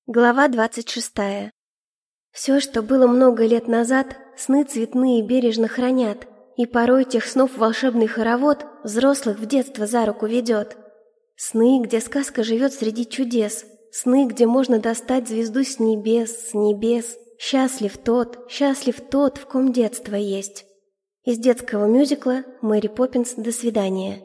Глава 26. Все, что было много лет назад, сны цветные бережно хранят, и порой тех снов волшебный хоровод взрослых в детство за руку ведет. Сны, где сказка живет среди чудес, сны, где можно достать звезду с небес. Счастлив тот, в ком детство есть. Из детского мюзикла «Мэри Поппинс. До свидания».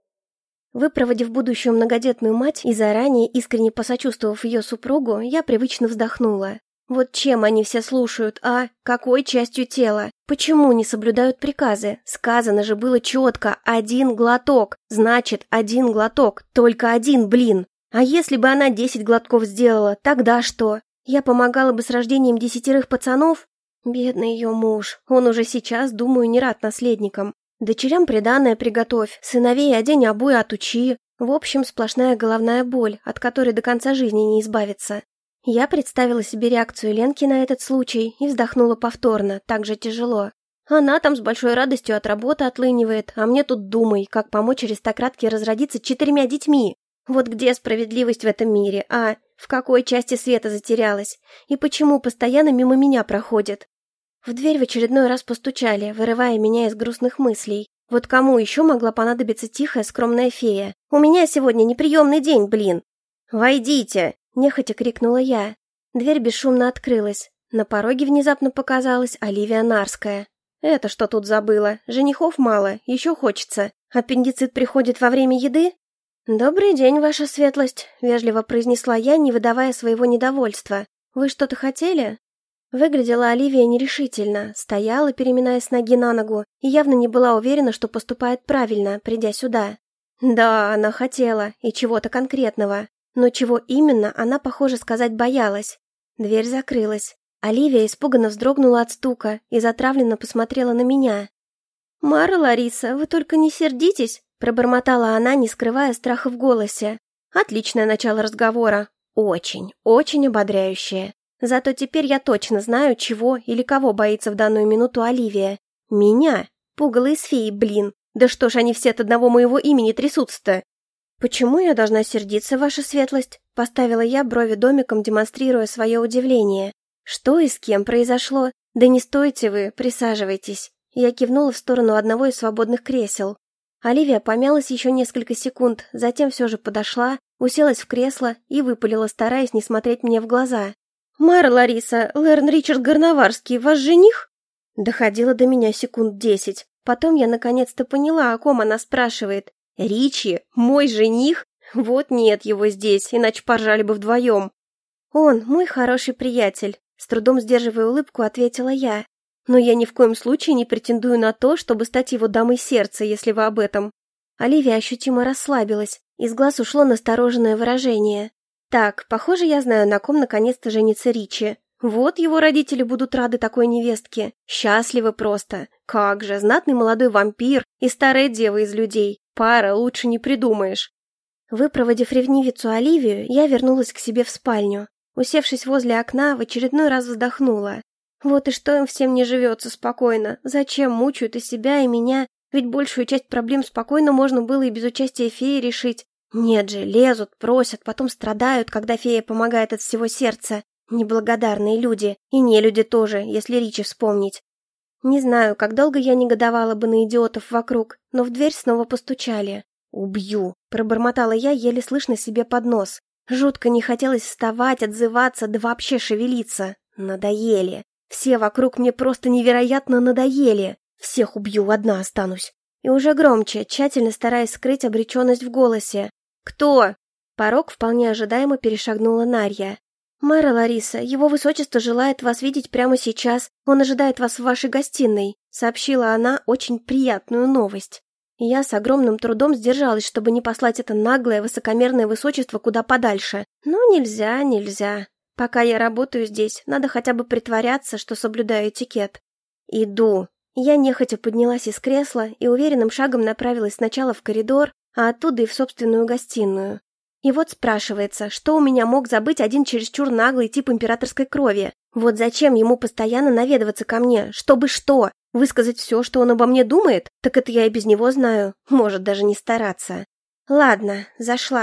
Выпроводив будущую многодетную мать и заранее искренне посочувствовав ее супругу, я привычно вздохнула. Вот чем они все слушают, а? Какой частью тела? Почему не соблюдают приказы? Сказано же было четко: 1 глоток. Значит, 1 глоток. Только 1, блин. А если бы она 10 глотков сделала, тогда что? Я помогала бы с рождением 10 пацанов? Бедный ее муж. Он уже сейчас, думаю, не рад наследникам. Дочерям приданое приготовь, сыновей одень, обуй, отучи. В общем, сплошная головная боль, от которой до конца жизни не избавиться. Я представила себе реакцию Ленки на этот случай и вздохнула повторно, так же тяжело. Она там с большой радостью от работы отлынивает, а мне тут думай, как помочь аристократке разродиться 4 детьми. Вот где справедливость в этом мире, а? В какой части света затерялась? И почему постоянно мимо меня проходит? В дверь в очередной раз постучали, вырывая меня из грустных мыслей. Вот кому еще могла понадобиться тихая, скромная фея? У меня сегодня неприемный день, блин! «Войдите!» – нехотя крикнула я. Дверь бесшумно открылась. На пороге внезапно показалась Оливия Нарская. «Это что тут забыла? Женихов мало, еще хочется. Аппендицит приходит во время еды?» «Добрый день, ваша светлость», – вежливо произнесла я, не выдавая своего недовольства. «Вы что-то хотели?» Выглядела Оливия нерешительно, стояла, переминаясь с ноги на ногу, и явно не была уверена, что поступает правильно, придя сюда. Да, она хотела, и чего-то конкретного, но чего именно, она, похоже, сказать боялась. Дверь закрылась. Оливия испуганно вздрогнула от стука и затравленно посмотрела на меня. «Мара Лариса, вы только не сердитесь», – пробормотала она, не скрывая страха в голосе. «Отличное начало разговора. Очень, очень ободряющее. Зато теперь я точно знаю, чего или кого боится в данную минуту Оливия. Меня. Пугало из феи, блин. Да что ж они все от одного моего имени трясутся-то?» «Почему я должна сердиться, ваша светлость?» Поставила я брови домиком, демонстрируя свое удивление. «Что и с кем произошло? Да не стойте вы, присаживайтесь». Я кивнула в сторону одного из свободных кресел. Оливия помялась еще несколько секунд, затем все же подошла, уселась в кресло и выпалила, стараясь не смотреть мне в глаза. «Мара Лариса, Лэрн Ричард Горноварский, ваш жених?» Доходило до меня секунд 10. Потом я наконец-то поняла, о ком она спрашивает. «Ричи? Мой жених? Вот нет его здесь, иначе поржали бы вдвоем». «Он мой хороший приятель», — с трудом сдерживая улыбку, ответила я. «Но я ни в коем случае не претендую на то, чтобы стать его дамой сердца, если вы об этом». Оливия ощутимо расслабилась, из глаз ушло настороженное выражение. «Так, похоже, я знаю, на ком наконец-то женится Ричи. Вот его родители будут рады такой невестке. Счастливы просто. Как же, знатный молодой вампир и старая дева из людей. Пара, лучше не придумаешь». Выпроводив ревнивицу Оливию, я вернулась к себе в спальню. Усевшись возле окна, в очередной раз вздохнула. Вот и что им всем не живется спокойно. Зачем мучают и себя, и меня? Ведь большую часть проблем спокойно можно было и без участия феи решить. Нет же, лезут, просят, потом страдают, когда фея помогает от всего сердца. Неблагодарные люди, и нелюди тоже, если Ричи вспомнить. Не знаю, как долго я негодовала бы на идиотов вокруг, но в дверь снова постучали. «Убью!» – пробормотала я, еле слышно себе под нос. Жутко не хотелось вставать, отзываться, да вообще шевелиться. Надоели. Все вокруг мне просто невероятно надоели. Всех убью, одна останусь. И уже громче, тщательно стараясь скрыть обреченность в голосе. «Кто?» Порог вполне ожидаемо перешагнула Нарья. «Мэра Лариса, его высочество желает вас видеть прямо сейчас. Он ожидает вас в вашей гостиной», — сообщила она очень приятную новость. Я с огромным трудом сдержалась, чтобы не послать это наглое, высокомерное высочество куда подальше. Но нельзя. Пока я работаю здесь, надо хотя бы притворяться, что соблюдаю этикет. «Иду». Я нехотя поднялась из кресла и уверенным шагом направилась сначала в коридор, а оттуда и в собственную гостиную. И вот спрашивается, что у меня мог забыть один чересчур наглый тип императорской крови? Вот зачем ему постоянно наведываться ко мне? Чтобы что? Высказать все, что он обо мне думает? Так это я и без него знаю. Может, даже не стараться. Ладно, зашла.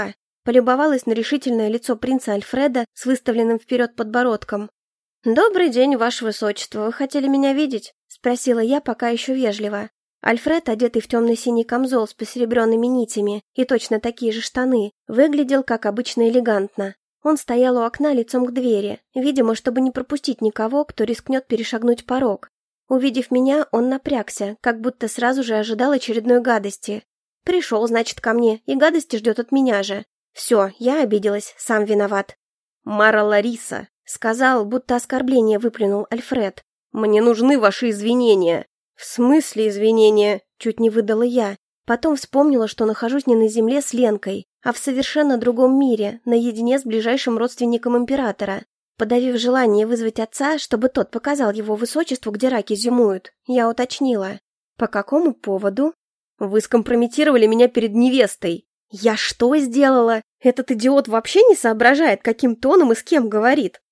полюбовалась на решительное лицо принца Альфреда с выставленным вперед подбородком. «Добрый день, ваше высочество, вы хотели меня видеть?» — спросила я пока еще вежливо. Альфред, одетый в темно-синий камзол с посеребренными нитями и точно такие же штаны, выглядел, как обычно, элегантно. Он стоял у окна лицом к двери, видимо, чтобы не пропустить никого, кто рискнет перешагнуть порог. Увидев меня, он напрягся, как будто сразу же ожидал очередной гадости. Пришел, значит, ко мне, и гадости ждет от меня же. Все, я обиделась, сам виноват. «Мара Лариса», — сказал, будто оскорбление выплюнул Альфред. «Мне нужны ваши извинения». «В смысле извинения?» — чуть не выдала я. Потом вспомнила, что нахожусь не на земле с Ленкой, а в совершенно другом мире, наедине с ближайшим родственником императора. Подавив желание вызвать отца, чтобы тот показал его высочеству, где раки зимуют, я уточнила. «По какому поводу?» «Вы скомпрометировали меня перед невестой». «Я что сделала? Этот идиот вообще не соображает, каким тоном и с кем говорит.